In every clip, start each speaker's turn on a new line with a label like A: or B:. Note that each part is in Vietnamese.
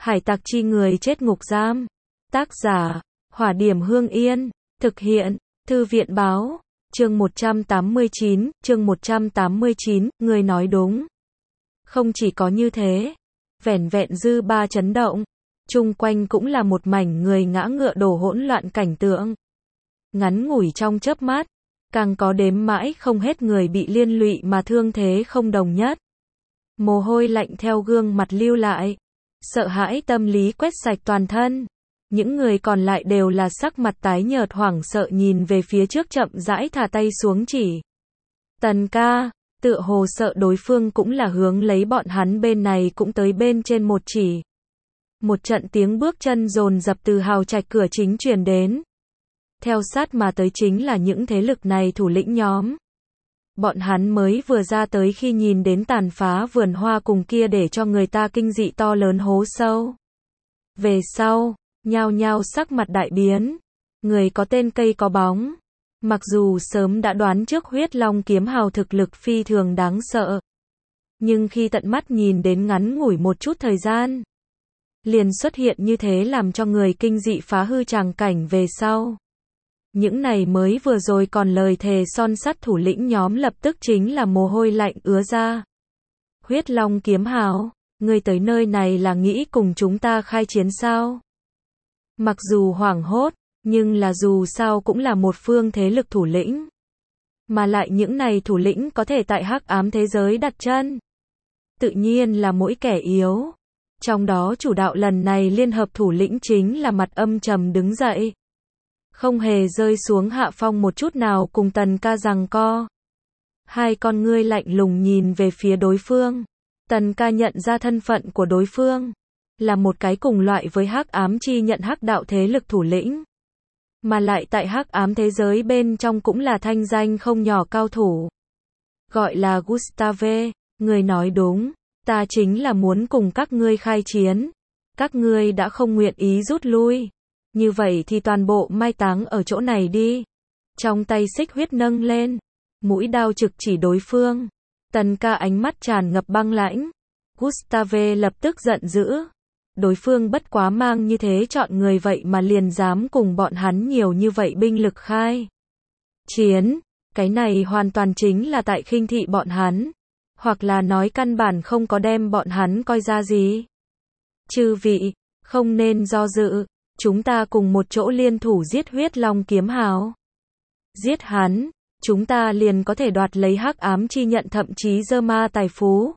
A: Hải tặc chi người chết ngục giam. Tác giả, Hỏa Điểm Hương Yên. Thực hiện, Thư viện Báo. Chương 189, người nói đúng. Không chỉ có như thế, vẻn vẹn dư ba chấn động, chung quanh cũng là một mảnh người ngã ngựa đổ hỗn loạn cảnh tượng. Ngắn ngủi trong chớp mắt, càng có đếm mãi không hết người bị liên lụy mà thương thế không đồng nhất. Mồ hôi lạnh theo gương mặt lưu lại, sợ hãi tâm lý quét sạch toàn thân. Những người còn lại đều là sắc mặt tái nhợt hoảng sợ nhìn về phía trước chậm rãi thả tay xuống chỉ. Tần ca, tựa hồ sợ đối phương cũng là hướng lấy bọn hắn bên này cũng tới bên trên một chỉ. Một trận tiếng bước chân dồn dập từ hào trạch cửa chính truyền đến. Theo sát mà tới chính là những thế lực này thủ lĩnh nhóm. Bọn hắn mới vừa ra tới khi nhìn đến tàn phá vườn hoa cùng kia để cho người ta kinh dị to lớn hố sâu. Về sau, nhao nhao sắc mặt đại biến. Người có tên cây có bóng. Mặc dù sớm đã đoán trước huyết long kiếm hào thực lực phi thường đáng sợ. Nhưng khi tận mắt nhìn đến ngắn ngủi một chút thời gian, liền xuất hiện như thế làm cho người kinh dị phá hư tràng cảnh về sau. Những này mới vừa rồi còn lời thề son sắt thủ lĩnh nhóm lập tức chính là mồ hôi lạnh ứa ra. Huyết long kiếm hào, ngươi tới nơi này là nghĩ cùng chúng ta khai chiến sao? Mặc dù hoảng hốt, nhưng là dù sao cũng là một phương thế lực thủ lĩnh. Mà lại những này thủ lĩnh có thể tại hắc ám thế giới đặt chân. Tự nhiên là mỗi kẻ yếu. Trong đó chủ đạo lần này liên hợp thủ lĩnh chính là mặt âm trầm đứng dậy. Không hề rơi xuống hạ phong một chút nào cùng Tần ca giằng co. Hai con ngươi lạnh lùng nhìn về phía đối phương. Tần ca nhận ra thân phận của đối phương. Là một cái cùng loại với hắc ám chi nhận hắc đạo thế lực thủ lĩnh. Mà lại tại hắc ám thế giới bên trong cũng là thanh danh không nhỏ cao thủ. Gọi là Gustave, người nói đúng. Ta chính là muốn cùng các ngươi khai chiến. Các ngươi đã không nguyện ý rút lui. Như vậy thì toàn bộ mai táng ở chỗ này đi. Trong tay xích huyết nâng lên. Mũi đao trực chỉ đối phương. Tần ca ánh mắt tràn ngập băng lãnh. Gustave lập tức giận dữ. Đối phương bất quá mang như thế chọn người vậy mà liền dám cùng bọn hắn nhiều như vậy binh lực khai chiến. Cái này hoàn toàn chính là tại khinh thị bọn hắn. Hoặc là nói căn bản không có đem bọn hắn coi ra gì. Chư vị, không nên do dự. Chúng ta cùng một chỗ liên thủ giết huyết long kiếm hào. Giết hắn, chúng ta liền có thể đoạt lấy hắc ám chi nhận thậm chí dơ ma tài phú.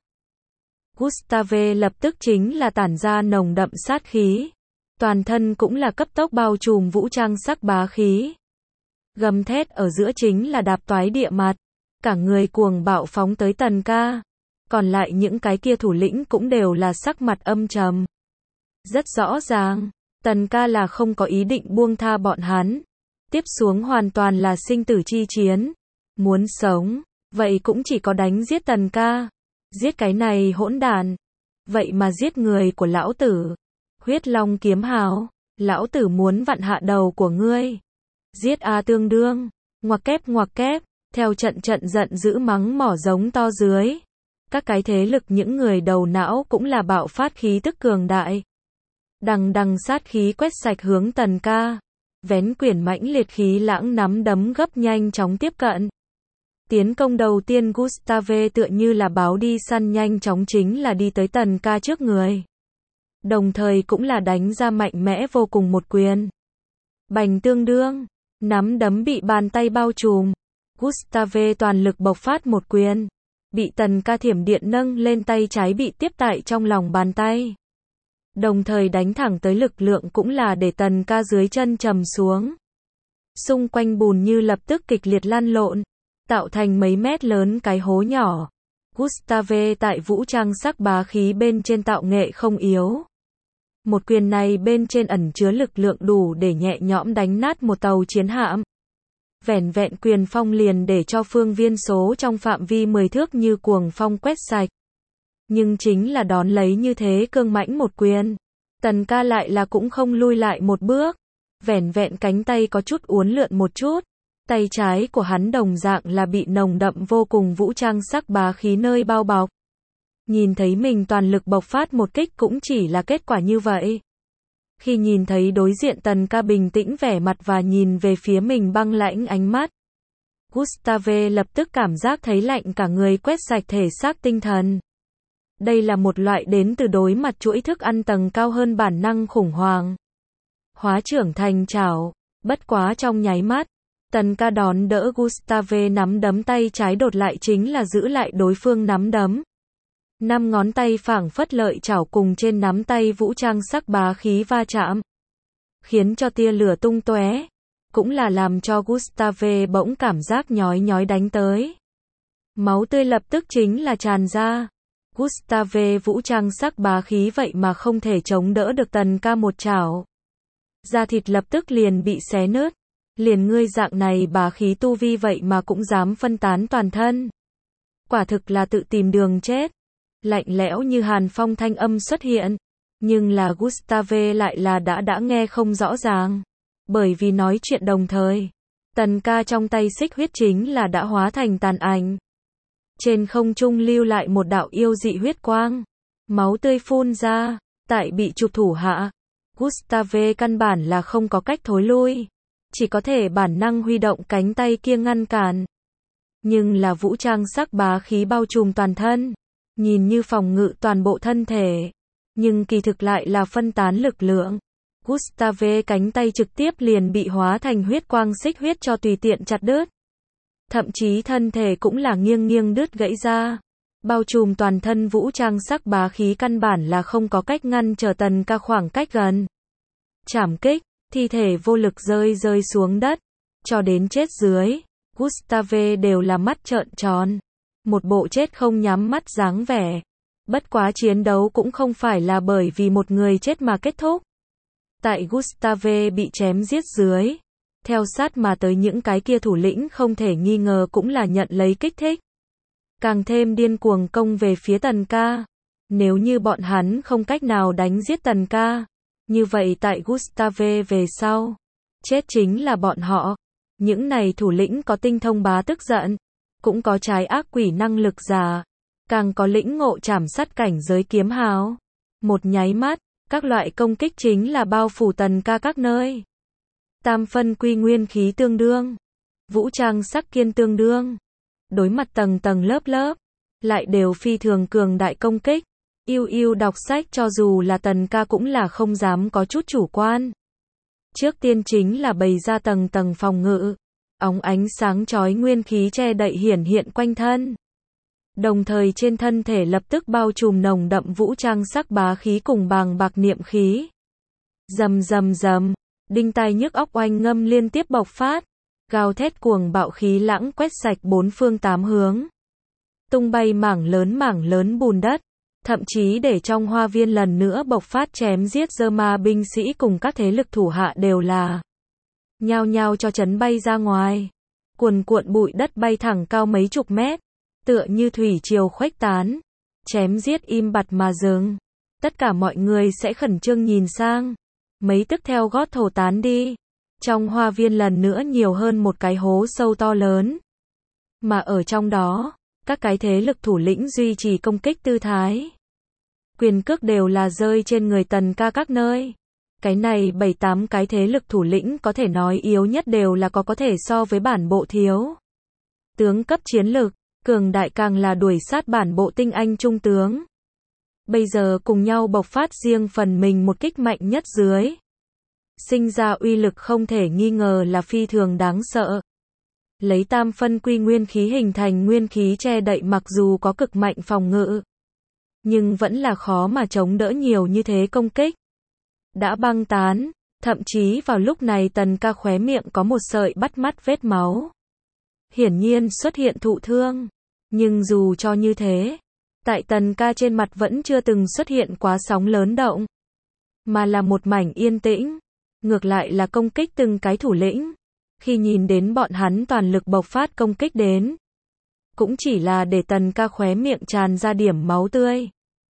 A: Gustave lập tức chính là tản ra nồng đậm sát khí. Toàn thân cũng là cấp tốc bao trùm vũ trang sắc bá khí. Gầm thét ở giữa chính là đạp toái địa mặt. Cả người cuồng bạo phóng tới Tần ca. Còn lại những cái kia thủ lĩnh cũng đều là sắc mặt âm trầm. Rất rõ ràng, Tần ca là không có ý định buông tha bọn hắn. Tiếp xuống hoàn toàn là sinh tử chi chiến. Muốn sống, vậy cũng chỉ có đánh giết Tần ca. Giết cái này hỗn đàn. Vậy mà giết người của lão tử. Huyết long kiếm hào, lão tử muốn vặn hạ đầu của ngươi. Giết a tương đương. Ngoặc kép, theo trận giận dữ mắng mỏ giống to dưới. Các cái thế lực những người đầu não cũng là bạo phát khí tức cường đại. Đằng sát khí quét sạch hướng Tần ca. Vén quyển mãnh liệt khí lãng nắm đấm gấp nhanh chóng tiếp cận. Tiến công đầu tiên Gustave tựa như là báo đi săn nhanh chóng chính là đi tới Tần ca trước người. Đồng thời cũng là đánh ra mạnh mẽ vô cùng một quyền. Bành tương đương, nắm đấm bị bàn tay bao trùm. Gustave toàn lực bộc phát một quyền. Bị Tần ca thiểm điện nâng lên tay trái bị tiếp tại trong lòng bàn tay. Đồng thời đánh thẳng tới lực lượng cũng là để Tần ca dưới chân trầm xuống. Xung quanh bùn như lập tức kịch liệt lăn lộn. Tạo thành mấy mét lớn cái hố nhỏ. Gustave tại vũ trang sắc bá khí bên trên tạo nghệ không yếu. Một quyền này bên trên ẩn chứa lực lượng đủ để nhẹ nhõm đánh nát một tàu chiến hạm. Vẻn vẹn quyền phong liền để cho phương viên số trong phạm vi 10 thước như cuồng phong quét sạch. Nhưng chính là đón lấy như thế cương mãnh một quyền. Tần ca lại là cũng không lui lại một bước. Vẻn vẹn cánh tay có chút uốn lượn một chút. Tay trái của hắn đồng dạng là bị nồng đậm vô cùng vũ trang sắc bá khí nơi bao bọc. Nhìn thấy mình toàn lực bộc phát một kích cũng chỉ là kết quả như vậy. Khi nhìn thấy đối diện Tần Ca bình tĩnh vẻ mặt và nhìn về phía mình băng lãnh ánh mắt, Gustave lập tức cảm giác thấy lạnh cả người, quét sạch thể xác tinh thần. Đây là một loại đến từ đối mặt chuỗi thức ăn tầng cao hơn bản năng khủng hoảng. Hóa trưởng thành chảo, bất quá trong nháy mắt, Tần Ca đón đỡ Gustave nắm đấm tay trái đột lại chính là giữ lại đối phương nắm đấm. 5 ngón tay phảng phất lợi chảo cùng trên nắm tay vũ trang sắc bá khí va chạm, khiến cho tia lửa tung tóe, cũng là làm cho Gustave bỗng cảm giác nhói nhói đánh tới. Máu tươi lập tức chính là tràn ra. Gustave vũ trang sắc bá khí vậy mà không thể chống đỡ được Tần Ca một chảo. Da thịt lập tức liền bị xé nứt. Liền ngươi dạng này bá khí tu vi vậy mà cũng dám phân tán toàn thân. Quả thực là tự tìm đường chết. Lạnh lẽo như hàn phong thanh âm xuất hiện. Nhưng là Gustave lại là đã nghe không rõ ràng. Bởi vì nói chuyện đồng thời, Tần Ca trong tay xích huyết chính là đã hóa thành tàn ảnh. Trên không trung lưu lại một đạo yêu dị huyết quang. Máu tươi phun ra. Tại bị chụp thủ hạ, Gustave căn bản là không có cách thối lui. Chỉ có thể bản năng huy động cánh tay kia ngăn cản. Nhưng là vũ trang sắc bá khí bao trùm toàn thân. Nhìn như phòng ngự toàn bộ thân thể. Nhưng kỳ thực lại là phân tán lực lượng. Gustave cánh tay trực tiếp liền bị hóa thành huyết quang xích huyết cho tùy tiện chặt đứt. Thậm chí thân thể cũng là nghiêng nghiêng đứt gãy ra. Bao trùm toàn thân vũ trang sắc bá khí căn bản là không có cách ngăn trở Tần Ca khoảng cách gần. Chảm kích, thi thể vô lực rơi xuống đất. Cho đến chết dưới, Gustave đều là mắt trợn tròn. Một bộ chết không nhắm mắt dáng vẻ. Bất quá chiến đấu cũng không phải là bởi vì một người chết mà kết thúc. Tại Gustave bị chém giết dưới, theo sát mà tới những cái kia thủ lĩnh không thể nghi ngờ cũng là nhận lấy kích thích. Càng thêm điên cuồng công về phía Tần Ca. Nếu như bọn hắn không cách nào đánh giết Tần Ca, như vậy tại Gustave về sau, chết chính là bọn họ. Những này thủ lĩnh có tinh thông bá tức giận, cũng có trái ác quỷ năng lực giả, càng có lĩnh ngộ trảm sát cảnh giới kiếm hào. Một nháy mắt, các loại công kích chính là bao phủ Tần Ca các nơi. Tam phân quy nguyên khí tương đương, vũ trang sắc kiên tương đương, đối mặt tầng tầng lớp lớp, lại đều phi thường cường đại công kích. Yêu đọc sách cho dù là Tần Ca cũng là không dám có chút chủ quan. Trước tiên chính là bày ra tầng tầng phòng ngự, óng ánh sáng chói nguyên khí che đậy hiển hiện quanh thân. Đồng thời trên thân thể lập tức bao trùm nồng đậm vũ trang sắc bá khí cùng bàng bạc niệm khí. Rầm rầm rầm, đinh tai nhức óc oanh ngâm liên tiếp bộc phát, gào thét cuồng bạo khí lãng quét sạch bốn phương tám hướng. Tung bay mảng lớn bùn đất, thậm chí để trong hoa viên lần nữa bộc phát chém giết dơ ma binh sĩ cùng các thế lực thủ hạ đều là nhao nhao cho chấn bay ra ngoài. Cuồn cuộn bụi đất bay thẳng cao mấy chục mét, tựa như thủy triều khuếch tán, chém giết im bặt mà dừng. Tất cả mọi người sẽ khẩn trương nhìn sang, mấy tức theo gót thổ tán đi. Trong hoa viên lần nữa nhiều hơn một cái hố sâu to lớn. Mà ở trong đó, các cái thế lực thủ lĩnh duy trì công kích tư thái. Quyền cước đều là rơi trên người Tần Ca các nơi. Cái này 7-8 cái thế lực thủ lĩnh có thể nói yếu nhất đều là có thể so với bản bộ thiếu tướng cấp chiến lực, cường đại càng là đuổi sát bản bộ tinh anh trung tướng. Bây giờ cùng nhau bộc phát riêng phần mình một kích mạnh nhất dưới. Sinh ra uy lực không thể nghi ngờ là phi thường đáng sợ. Lấy tam phân quy nguyên khí hình thành nguyên khí che đậy mặc dù có cực mạnh phòng ngự, nhưng vẫn là khó mà chống đỡ nhiều như thế công kích. Đã băng tán, thậm chí vào lúc này Tần Ca khóe miệng có một sợi bắt mắt vết máu. Hiển nhiên xuất hiện thụ thương, nhưng dù cho như thế, tại Tần Ca trên mặt vẫn chưa từng xuất hiện quá sóng lớn động, mà là một mảnh yên tĩnh. Ngược lại là công kích từng cái thủ lĩnh, khi nhìn đến bọn hắn toàn lực bộc phát công kích đến, cũng chỉ là để Tần Ca khóe miệng tràn ra điểm máu tươi.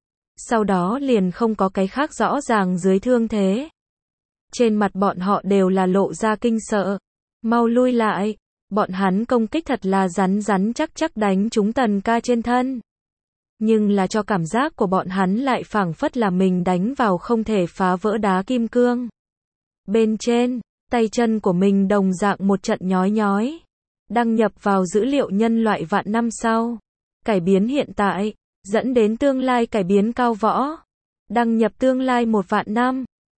A: Sau đó liền không có cái khác rõ ràng dưới thương thế. Trên mặt bọn họ đều là lộ ra kinh sợ. Mau lui lại, bọn hắn công kích thật là rắn chắc đánh trúng Tần Ca trên thân. Nhưng là cho cảm giác của bọn hắn lại phảng phất là mình đánh vào không thể phá vỡ đá kim cương. Bên trên, tay chân của mình đồng dạng một trận nhói nhói. Đăng nhập vào dữ liệu nhân loại vạn năm sau. Cải biến hiện tại, dẫn đến tương lai cải biến cao võ. Đăng nhập tương lai 1 vạn năm.